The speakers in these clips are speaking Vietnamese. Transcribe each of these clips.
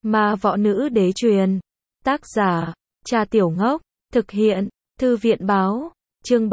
Ma Võ Nữ Đế Truyền. Tác giả, Cha Tiểu Ngốc. Thực hiện, Thư viện Báo. Chương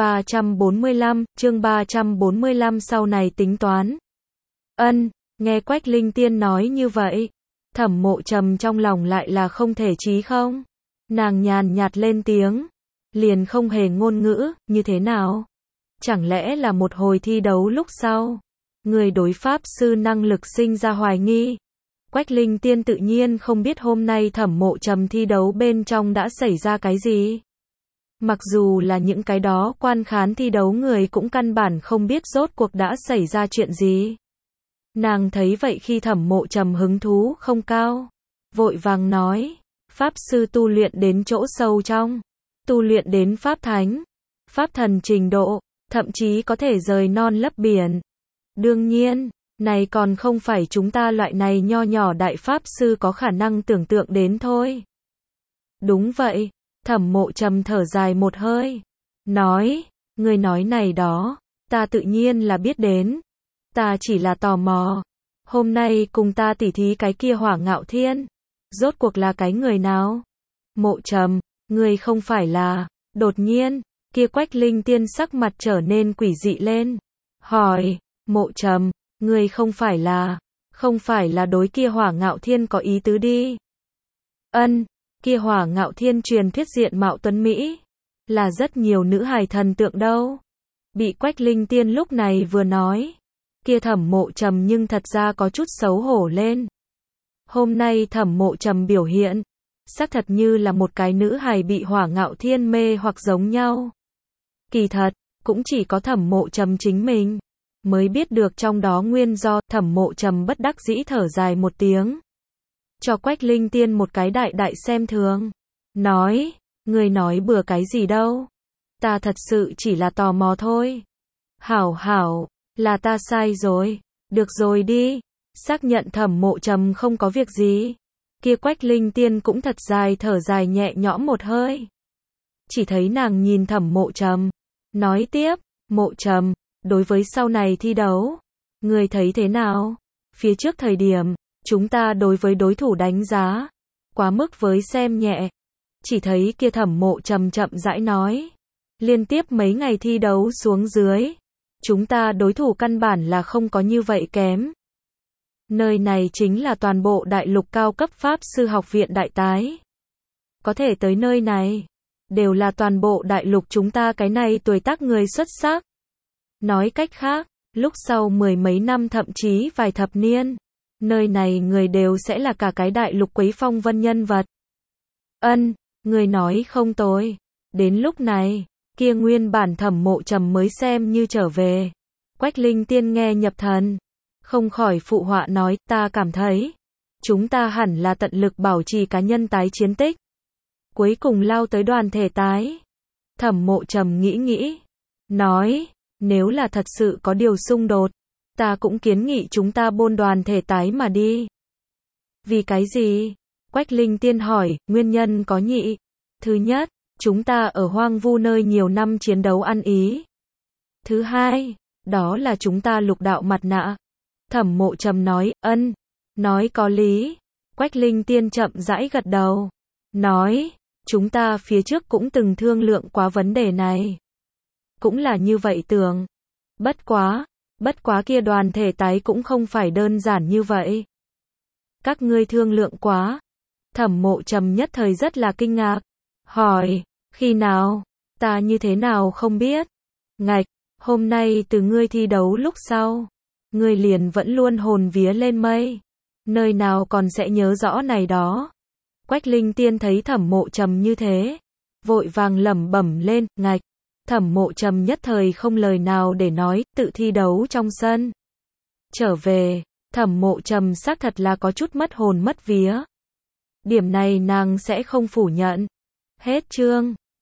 345, sau này tính toán. Nghe Quách Linh Tiên nói như vậy, Thẩm Mộ Trầm trong lòng lại là không thể chí không. Nàng nhàn nhạt lên tiếng, liền không hề ngôn ngữ, như thế nào? Chẳng lẽ là một hồi thi đấu lúc sau, người đối pháp sư năng lực sinh ra hoài nghi? Quách Linh Tiên tự nhiên không biết hôm nay Thẩm Mộ Trầm thi đấu bên trong đã xảy ra cái gì. Mặc dù là những cái đó quan khán thi đấu người cũng căn bản không biết rốt cuộc đã xảy ra chuyện gì. Nàng thấy vậy khi Thẩm Mộ Trầm hứng thú không cao, vội vàng nói, pháp sư tu luyện đến chỗ sâu trong, tu luyện đến pháp thánh, pháp thần trình độ, thậm chí có thể rời non lấp biển. Đương nhiên, này còn không phải chúng ta loại này nho nhỏ đại pháp sư có khả năng tưởng tượng đến thôi. Đúng vậy, Thẩm Mộ Trầm thở dài một hơi, nói, người nói này đó, ta tự nhiên là biết đến. Ta chỉ là tò mò, hôm nay cùng ta tỉ thí cái kia Hỏa Ngạo Thiên, rốt cuộc là cái người nào? Mộ Trầm, người không phải là, đột nhiên, kia Quách Linh Tiên sắc mặt trở nên quỷ dị lên, hỏi, Mộ Trầm, người không phải là đối kia Hỏa Ngạo Thiên có ý tứ đi? Kia Hỏa Ngạo Thiên truyền thuyết diện mạo tuấn Mỹ, là rất nhiều nữ hài thần tượng đâu. Bị Quách Linh Tiên lúc này vừa nói, kia Thẩm Mộ Trầm nhưng thật ra có chút xấu hổ lên. Hôm nay Thẩm Mộ Trầm biểu hiện, xác thật như là một cái nữ hài bị Hỏa Ngạo Thiên mê hoặc giống nhau. Kỳ thật, cũng chỉ có Thẩm Mộ Trầm chính mình mới biết được trong đó nguyên do. Thẩm Mộ Trầm bất đắc dĩ thở dài một tiếng, cho Quách Linh Tiên một cái đại đại xem thường, nói, người nói bừa cái gì đâu, ta thật sự chỉ là tò mò thôi. Hảo, là ta sai rồi, được rồi đi. Xác nhận Thẩm Mộ Trầm không có việc gì, kia Quách Linh Tiên cũng thật dài thở dài nhẹ nhõm một hơi. Chỉ thấy nàng nhìn Thẩm Mộ Trầm, nói tiếp, Mộ Trầm, đối với sau này thi đấu, người thấy thế nào? Phía trước thời điểm, chúng ta đối với đối thủ đánh giá quá mức với xem nhẹ. Chỉ thấy kia Thẩm Mộ Trầm chậm rãi nói, liên tiếp mấy ngày thi đấu xuống dưới, chúng ta đối thủ căn bản là không có như vậy kém. Nơi này chính là toàn bộ đại lục cao cấp pháp sư học viện đại tái. Có thể tới nơi này, đều là toàn bộ đại lục chúng ta cái này tuổi tác người xuất sắc. Nói cách khác, lúc sau mười mấy năm thậm chí vài thập niên, nơi này người đều sẽ là cả cái đại lục quấy phong vân nhân vật. Người nói không tồi. Đến lúc này, kia nguyên bản Thẩm Mộ Trầm mới xem như trở về. Quách Linh Tiên nghe nhập thần, không khỏi phụ họa nói, ta cảm thấy, chúng ta hẳn là tận lực bảo trì cá nhân tái chiến tích, cuối cùng lao tới đoàn thể tái. Thẩm Mộ Trầm nghĩ, nói, nếu là thật sự có điều xung đột, ta cũng kiến nghị chúng ta bôn đoàn thể tái mà đi. Vì cái gì? Quách Linh Tiên hỏi, nguyên nhân có nhị. Thứ nhất, chúng ta ở hoang vu nơi nhiều năm chiến đấu ăn ý. Thứ hai, đó là chúng ta lục đạo mặt nạ. Thẩm Mộ Trầm nói, nói có lý. Quách Linh Tiên chậm rãi gật đầu, nói, chúng ta phía trước cũng từng thương lượng quá vấn đề này. Cũng là như vậy tưởng. Bất quá kia đoàn thể tái cũng không phải đơn giản như vậy. Các ngươi thương lượng quá? Thẩm Mộ Trầm nhất thời rất là kinh ngạc, hỏi, khi nào? Ta như thế nào không biết? Ngạch, hôm nay từ ngươi thi đấu lúc sau, ngươi liền vẫn luôn hồn vía lên mây, nơi nào còn sẽ nhớ rõ này đó. Quách Linh Tiên thấy Thẩm Mộ Trầm như thế, vội vàng lẩm bẩm lên, ngạch. Thẩm Mộ Trầm nhất thời không lời nào để nói, tự thi đấu trong sân. Trở về, Thẩm Mộ Trầm xác thật là có chút mất hồn mất vía. Điểm này nàng sẽ không phủ nhận. Hết chương.